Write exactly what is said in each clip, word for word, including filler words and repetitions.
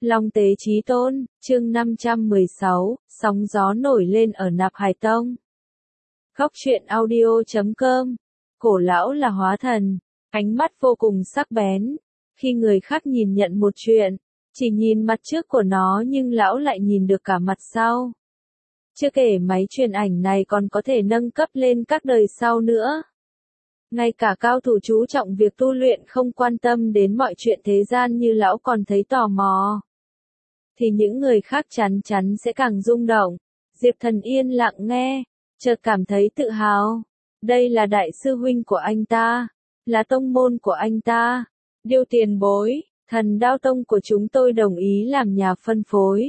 Long Tế Chí Tôn, chương năm trăm mười sáu, sóng gió nổi lên ở Nạp Hải Tông. Góc truyện audio chấm com. Cổ lão là hóa thần, ánh mắt vô cùng sắc bén. Khi người khác nhìn nhận một chuyện, chỉ nhìn mặt trước của nó nhưng lão lại nhìn được cả mặt sau. Chưa kể máy truyền ảnh này còn có thể nâng cấp lên các đời sau nữa. Ngay cả cao thủ chú trọng việc tu luyện không quan tâm đến mọi chuyện thế gian như lão còn thấy tò mò. Thì những người khác chắn chắn sẽ càng rung động. Diệp Thần yên lặng nghe, chợt cảm thấy tự hào. Đây là đại sư huynh của anh ta, là tông môn của anh ta. Điêu tiền bối, Thần Đao Tông của chúng tôi đồng ý làm nhà phân phối.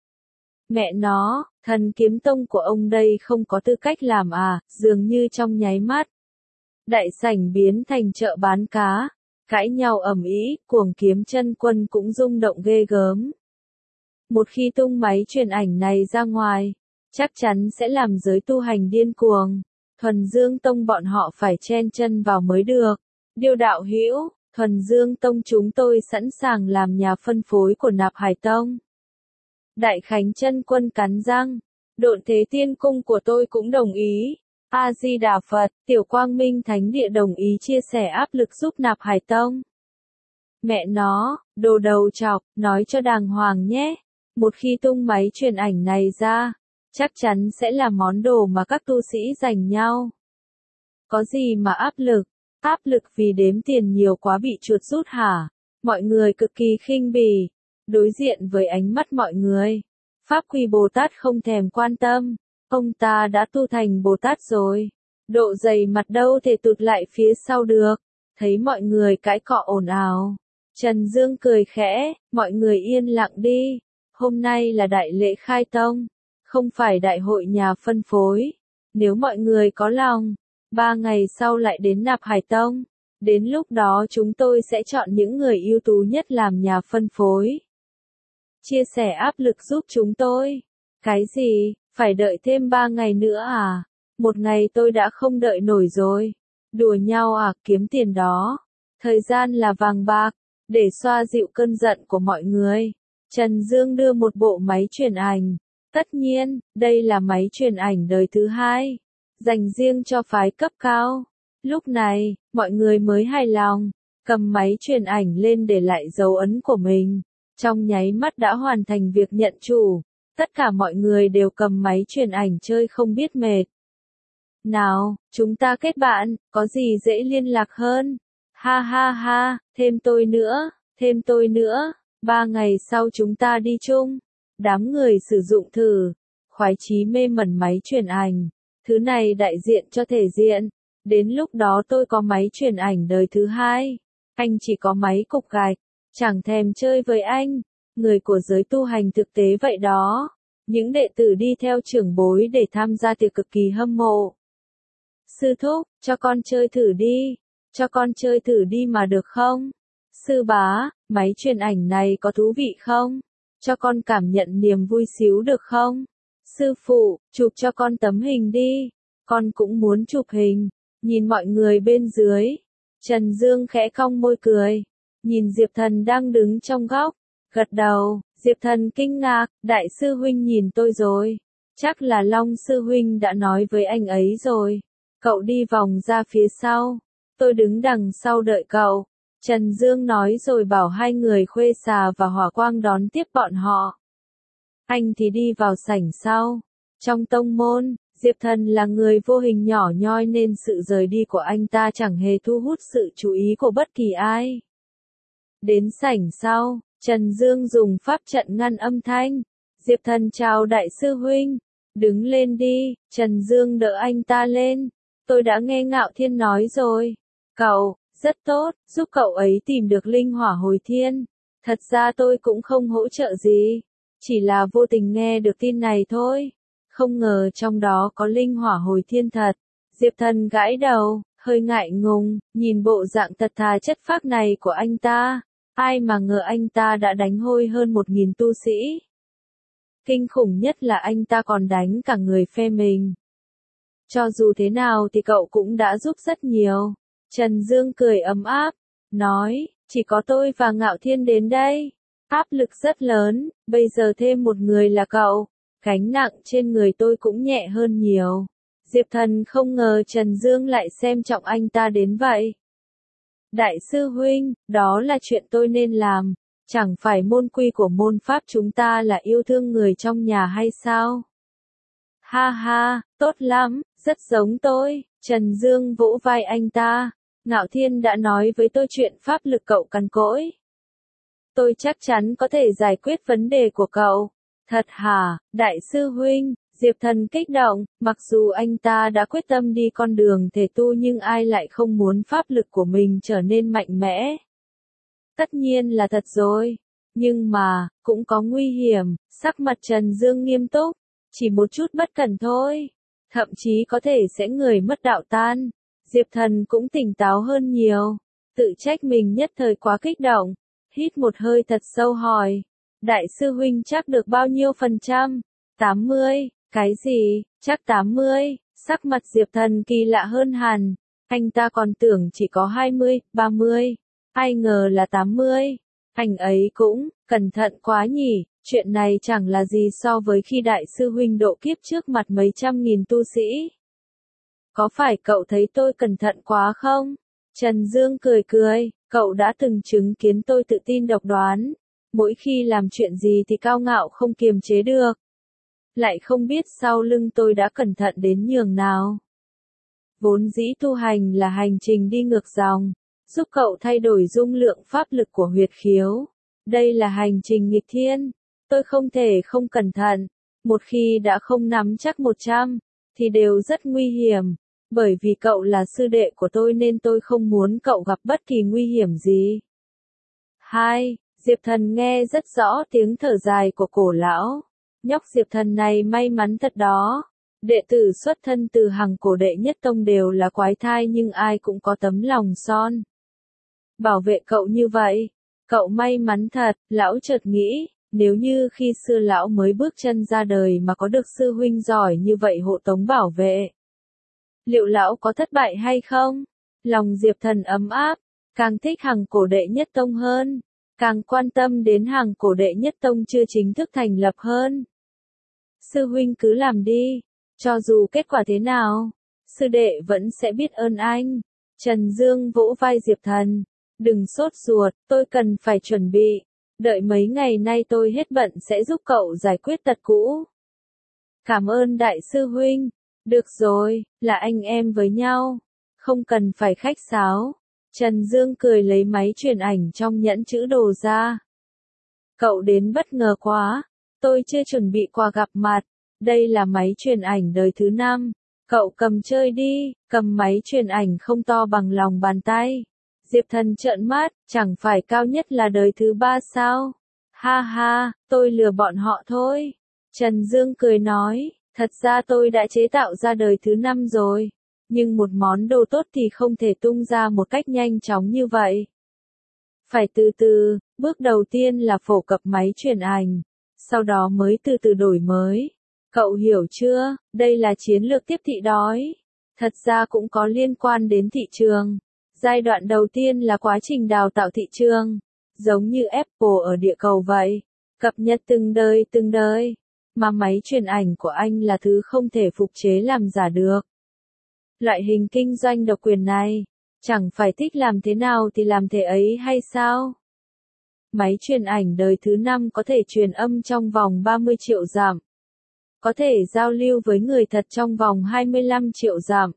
Mẹ nó, Thần Kiếm Tông của ông đây không có tư cách làm à, dường như trong nháy mắt. Đại sảnh biến thành chợ bán cá, cãi nhau ầm ĩ, Cuồng Kiếm Chân Quân cũng rung động ghê gớm. Một khi tung máy truyền ảnh này ra ngoài, chắc chắn sẽ làm giới tu hành điên cuồng. Thuần Dương Tông bọn họ phải chen chân vào mới được. Điêu đạo hữu, Thuần Dương Tông chúng tôi sẵn sàng làm nhà phân phối của Nạp Hải Tông. Đại Khánh Chân Quân cắn răng, Độn Thế Tiên Cung của tôi cũng đồng ý. A Di Đà Phật, Tiểu Quang Minh Thánh Địa đồng ý chia sẻ áp lực giúp Nạp Hải Tông. Mẹ nó, đồ đầu chọc, nói cho đàng hoàng nhé. Một khi tung máy truyền ảnh này ra, chắc chắn sẽ là món đồ mà các tu sĩ giành nhau. Có gì mà áp lực? Áp lực vì đếm tiền nhiều quá bị chuột rút hả? Mọi người cực kỳ khinh bỉ. Đối diện với ánh mắt mọi người, Pháp Quy Bồ Tát không thèm quan tâm. Ông ta đã tu thành Bồ Tát rồi. Độ dày mặt đâu thể tụt lại phía sau được. Thấy mọi người cãi cọ ồn ào, Trần Dương cười khẽ, mọi người yên lặng đi. Hôm nay là đại lễ khai tông, không phải đại hội nhà phân phối. Nếu mọi người có lòng, ba ngày sau lại đến Nạp Hải Tông. Đến lúc đó chúng tôi sẽ chọn những người ưu tú nhất làm nhà phân phối. Chia sẻ áp lực giúp chúng tôi. Cái gì? Phải đợi thêm ba ngày nữa à? Một ngày tôi đã không đợi nổi rồi. Đùa nhau à, kiếm tiền đó. Thời gian là vàng bạc, để xoa dịu cơn giận của mọi người. Trần Dương đưa một bộ máy truyền ảnh. Tất nhiên, đây là máy truyền ảnh đời thứ hai, dành riêng cho phái cấp cao. Lúc này, mọi người mới hài lòng, cầm máy truyền ảnh lên để lại dấu ấn của mình. Trong nháy mắt đã hoàn thành việc nhận chủ. Tất cả mọi người đều cầm máy truyền ảnh chơi không biết mệt. Nào, chúng ta kết bạn, có gì dễ liên lạc hơn? Ha ha ha, thêm tôi nữa, thêm tôi nữa. Ba ngày sau chúng ta đi chung. Đám người sử dụng thử, khoái chí mê mẩn máy truyền ảnh. Thứ này đại diện cho thể diện. Đến lúc đó tôi có máy truyền ảnh đời thứ hai. Anh chỉ có máy cục gạch. Chẳng thèm chơi với anh. Người của giới tu hành thực tế vậy đó. Những đệ tử đi theo trưởng bối để tham gia tiệc cực kỳ hâm mộ. Sư thúc, cho con chơi thử đi. Cho con chơi thử đi mà được không? Sư bá, máy truyền ảnh này có thú vị không? Cho con cảm nhận niềm vui xíu được không? Sư phụ, chụp cho con tấm hình đi. Con cũng muốn chụp hình. Nhìn mọi người bên dưới. Trần Dương khẽ cong môi cười. Nhìn Diệp Thần đang đứng trong góc. Gật đầu, Diệp Thần kinh ngạc, đại sư huynh nhìn tôi rồi. Chắc là Long sư huynh đã nói với anh ấy rồi. Cậu đi vòng ra phía sau. Tôi đứng đằng sau đợi cậu. Trần Dương nói rồi bảo hai người Khuê Xà và Hỏa Quang đón tiếp bọn họ. Anh thì đi vào sảnh sau. Trong tông môn, Diệp Thần là người vô hình nhỏ nhoi nên sự rời đi của anh ta chẳng hề thu hút sự chú ý của bất kỳ ai. Đến sảnh sau, Trần Dương dùng pháp trận ngăn âm thanh. Diệp Thần chào đại sư huynh. Đứng lên đi, Trần Dương đỡ anh ta lên. Tôi đã nghe Ngạo Thiên nói rồi. Cậu, rất tốt, giúp cậu ấy tìm được linh hỏa hồi thiên. Thật ra tôi cũng không hỗ trợ gì. Chỉ là vô tình nghe được tin này thôi. Không ngờ trong đó có linh hỏa hồi thiên thật. Diệp Thần gãi đầu, hơi ngại ngùng, nhìn bộ dạng thật thà chất phác này của anh ta. Ai mà ngờ anh ta đã đánh hôi hơn một nghìn tu sĩ. Kinh khủng nhất là anh ta còn đánh cả người phe mình. Cho dù thế nào thì cậu cũng đã giúp rất nhiều. Trần Dương cười ấm áp, nói, chỉ có tôi và Ngạo Thiên đến đây. Áp lực rất lớn, bây giờ thêm một người là cậu, gánh nặng trên người tôi cũng nhẹ hơn nhiều. Diệp Thần không ngờ Trần Dương lại xem trọng anh ta đến vậy. Đại sư huynh, đó là chuyện tôi nên làm, chẳng phải môn quy của môn pháp chúng ta là yêu thương người trong nhà hay sao? Ha ha, tốt lắm, rất giống tôi. Trần Dương vỗ vai anh ta. Ngạo Thiên đã nói với tôi chuyện pháp lực cậu cằn cỗi. Tôi chắc chắn có thể giải quyết vấn đề của cậu. Thật hả, đại sư huynh? Diệp Thần kích động, mặc dù anh ta đã quyết tâm đi con đường thể tu nhưng ai lại không muốn pháp lực của mình trở nên mạnh mẽ. Tất nhiên là thật rồi. Nhưng mà, cũng có nguy hiểm, sắc mặt Trần Dương nghiêm túc. Chỉ một chút bất cẩn thôi. Thậm chí có thể sẽ người mất đạo tan. Diệp Thần cũng tỉnh táo hơn nhiều. Tự trách mình nhất thời quá kích động. Hít một hơi thật sâu hỏi. Đại sư huynh chắc được bao nhiêu phần trăm? tám mươi. Cái gì? Chắc tám mươi. Sắc mặt Diệp Thần kỳ lạ hơn hẳn. Anh ta còn tưởng chỉ có hai mươi, ba mươi. Ai ngờ là tám mươi. Anh ấy cũng, cẩn thận quá nhỉ. Chuyện này chẳng là gì so với khi đại sư huynh độ kiếp trước mặt mấy trăm nghìn tu sĩ. Có phải cậu thấy tôi cẩn thận quá không? Trần Dương cười cười, cậu đã từng chứng kiến tôi tự tin độc đoán. Mỗi khi làm chuyện gì thì cao ngạo không kiềm chế được. Lại không biết sau lưng tôi đã cẩn thận đến nhường nào. Vốn dĩ tu hành là hành trình đi ngược dòng, giúp cậu thay đổi dung lượng pháp lực của huyệt khiếu. Đây là hành trình nghịch thiên. Tôi không thể không cẩn thận. Một khi đã không nắm chắc một trăm, thì đều rất nguy hiểm. Bởi vì cậu là sư đệ của tôi nên tôi không muốn cậu gặp bất kỳ nguy hiểm gì. Hai, Diệp Thần nghe rất rõ tiếng thở dài của cổ lão. Nhóc Diệp Thần này may mắn thật đó. Đệ tử xuất thân từ hàng cổ đệ nhất tông đều là quái thai nhưng ai cũng có tấm lòng son. Bảo vệ cậu như vậy. Cậu may mắn thật, lão chợt nghĩ. Nếu như khi xưa lão mới bước chân ra đời mà có được sư huynh giỏi như vậy hộ tống bảo vệ. Liệu lão có thất bại hay không? Lòng Diệp Thần ấm áp, càng thích hàng cổ đệ nhất tông hơn, càng quan tâm đến hàng cổ đệ nhất tông chưa chính thức thành lập hơn. Sư huynh cứ làm đi, cho dù kết quả thế nào, sư đệ vẫn sẽ biết ơn anh. Trần Dương vỗ vai Diệp Thần, đừng sốt ruột, tôi cần phải chuẩn bị. Đợi mấy ngày nay tôi hết bận sẽ giúp cậu giải quyết tật cũ. Cảm ơn đại sư huynh. Được rồi, là anh em với nhau. Không cần phải khách sáo. Trần Dương cười lấy máy truyền ảnh trong nhẫn chữ đồ ra. Cậu đến bất ngờ quá. Tôi chưa chuẩn bị quà gặp mặt. Đây là máy truyền ảnh đời thứ năm. Cậu cầm chơi đi. Cầm máy truyền ảnh không to bằng lòng bàn tay. Diệp Thần trợn mắt, chẳng phải cao nhất là đời thứ ba sao? Ha ha, tôi lừa bọn họ thôi. Trần Dương cười nói, thật ra tôi đã chế tạo ra đời thứ năm rồi. Nhưng một món đồ tốt thì không thể tung ra một cách nhanh chóng như vậy. Phải từ từ, bước đầu tiên là phổ cập máy truyền ảnh, sau đó mới từ từ đổi mới. Cậu hiểu chưa, đây là chiến lược tiếp thị đói. Thật ra cũng có liên quan đến thị trường. Giai đoạn đầu tiên là quá trình đào tạo thị trường, giống như Apple ở địa cầu vậy, cập nhật từng đời từng đời, mà máy truyền ảnh của anh là thứ không thể phục chế làm giả được. Loại hình kinh doanh độc quyền này, chẳng phải thích làm thế nào thì làm thế ấy hay sao? Máy truyền ảnh đời thứ năm có thể truyền âm trong vòng ba mươi triệu dặm, có thể giao lưu với người thật trong vòng hai mươi lăm triệu dặm.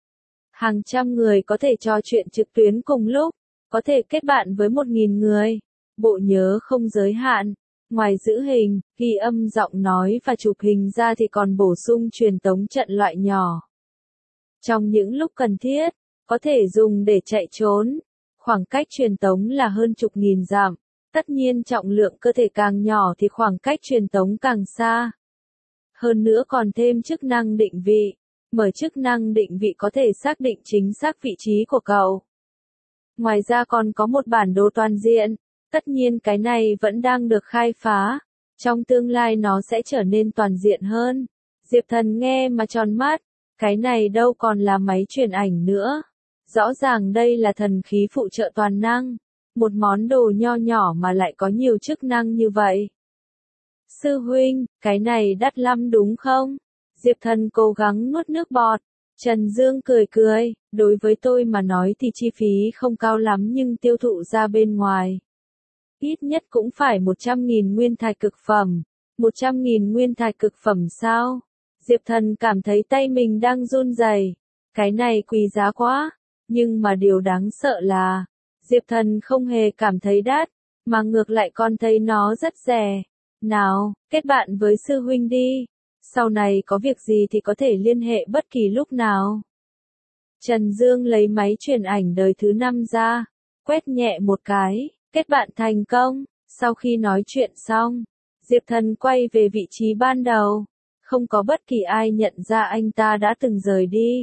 Hàng trăm người có thể trò chuyện trực tuyến cùng lúc, có thể kết bạn với một nghìn người, bộ nhớ không giới hạn. Ngoài giữ hình, ghi âm giọng nói và chụp hình ra thì còn bổ sung truyền tống trận loại nhỏ. Trong những lúc cần thiết, có thể dùng để chạy trốn. Khoảng cách truyền tống là hơn chục nghìn dặm. Tất nhiên trọng lượng cơ thể càng nhỏ thì khoảng cách truyền tống càng xa. Hơn nữa còn thêm chức năng định vị. Mở chức năng định vị có thể xác định chính xác vị trí của cậu. Ngoài ra còn có một bản đồ toàn diện. Tất nhiên cái này vẫn đang được khai phá. Trong tương lai nó sẽ trở nên toàn diện hơn. Diệp Thần nghe mà tròn mắt. Cái này đâu còn là máy truyền ảnh nữa. Rõ ràng đây là thần khí phụ trợ toàn năng. Một món đồ nho nhỏ mà lại có nhiều chức năng như vậy. Sư huynh, cái này đắt lắm đúng không? Diệp Thần cố gắng nuốt nước bọt. Trần Dương cười cười, đối với tôi mà nói thì chi phí không cao lắm nhưng tiêu thụ ra bên ngoài. Ít nhất cũng phải một trăm nghìn nguyên thạch cực phẩm. một trăm nghìn nguyên thạch cực phẩm sao? Diệp Thần cảm thấy tay mình đang run rẩy. Cái này quý giá quá. Nhưng mà điều đáng sợ là, Diệp Thần không hề cảm thấy đắt, mà ngược lại còn thấy nó rất rẻ. Nào, kết bạn với sư huynh đi. Sau này có việc gì thì có thể liên hệ bất kỳ lúc nào. Trần Dương lấy máy truyền ảnh đời thứ năm ra, quét nhẹ một cái, kết bạn thành công. Sau khi nói chuyện xong, Diệp Thần quay về vị trí ban đầu. Không có bất kỳ ai nhận ra anh ta đã từng rời đi.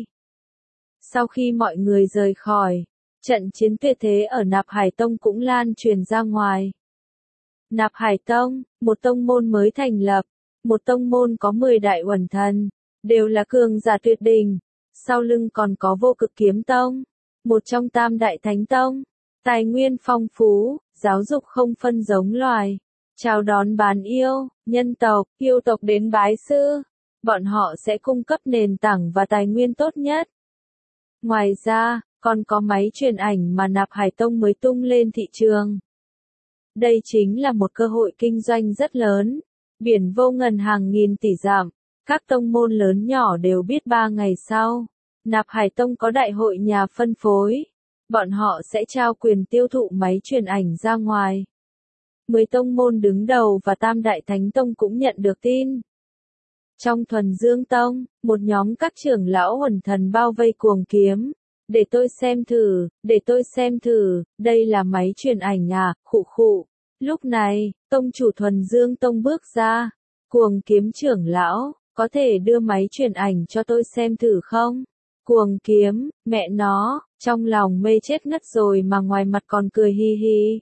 Sau khi mọi người rời khỏi, trận chiến tuyệt thế ở Nạp Hải Tông cũng lan truyền ra ngoài. Nạp Hải Tông, một tông môn mới thành lập, một tông môn có mười đại uẩn thần, đều là cường giả tuyệt đỉnh, sau lưng còn có Vô Cực Kiếm Tông, một trong tam đại thánh tông, tài nguyên phong phú, giáo dục không phân giống loài, chào đón bán yêu, nhân tộc, yêu tộc đến bái sư, bọn họ sẽ cung cấp nền tảng và tài nguyên tốt nhất. Ngoài ra, còn có máy truyền ảnh mà Nạp Hải Tông mới tung lên thị trường. Đây chính là một cơ hội kinh doanh rất lớn. Biển vô ngần hàng nghìn tỷ dặm, các tông môn lớn nhỏ đều biết ba ngày sau, Nạp Hải Tông có đại hội nhà phân phối. Bọn họ sẽ trao quyền tiêu thụ máy truyền ảnh ra ngoài. Mười tông môn đứng đầu và tam đại thánh tông cũng nhận được tin. Trong Thuần Dương Tông, một nhóm các trưởng lão uẩn thần bao vây Cuồng Kiếm. Để tôi xem thử, để tôi xem thử, đây là máy truyền ảnh à, khụ khụ. Lúc này, tông chủ Thuần Dương Tông bước ra. Cuồng Kiếm trưởng lão, có thể đưa máy truyền ảnh cho tôi xem thử không? Cuồng Kiếm, mẹ nó, trong lòng mê chết ngất rồi mà ngoài mặt còn cười hi hi.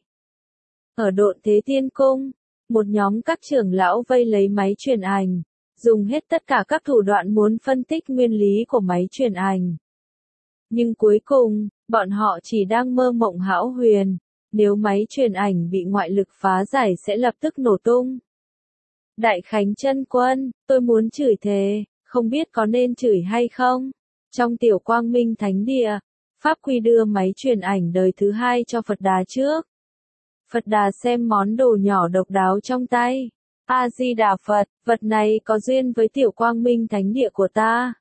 Ở Độn Thế Tiên Cung, một nhóm các trưởng lão vây lấy máy truyền ảnh, dùng hết tất cả các thủ đoạn muốn phân tích nguyên lý của máy truyền ảnh. Nhưng cuối cùng, bọn họ chỉ đang mơ mộng hão huyền, nếu máy truyền ảnh bị ngoại lực phá giải sẽ lập tức nổ tung. Đại Khánh Chân Quân, tôi muốn chửi thề, không biết có nên chửi hay không? Trong Tiểu Quang Minh Thánh Địa, Pháp Quy đưa máy truyền ảnh đời thứ hai cho Phật Đà trước. Phật Đà xem món đồ nhỏ độc đáo trong tay. A-di-đà Phật, vật này có duyên với Tiểu Quang Minh Thánh Địa của ta.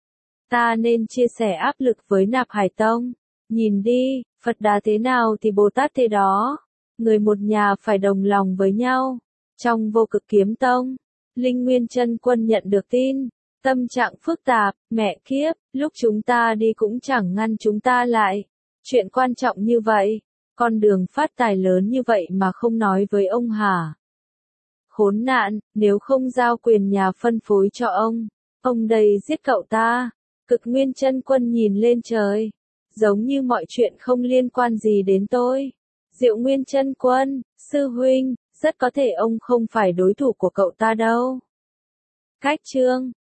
Ta nên chia sẻ áp lực với Nạp Hải Tông. Nhìn đi, Phật Đà thế nào thì Bồ Tát thế đó. Người một nhà phải đồng lòng với nhau. Trong Vô Cực Kiếm Tông, Linh Nguyên Chân Quân nhận được tin. Tâm trạng phức tạp, mẹ kiếp, lúc chúng ta đi cũng chẳng ngăn chúng ta lại. Chuyện quan trọng như vậy, con đường phát tài lớn như vậy mà không nói với ông hả? Khốn nạn, nếu không giao quyền nhà phân phối cho ông, ông đây giết cậu ta. Cực Nguyên Chân Quân nhìn lên trời, giống như mọi chuyện không liên quan gì đến tôi. Diệu Nguyên Chân Quân, sư huynh, rất có thể ông không phải đối thủ của cậu ta đâu. Cách chương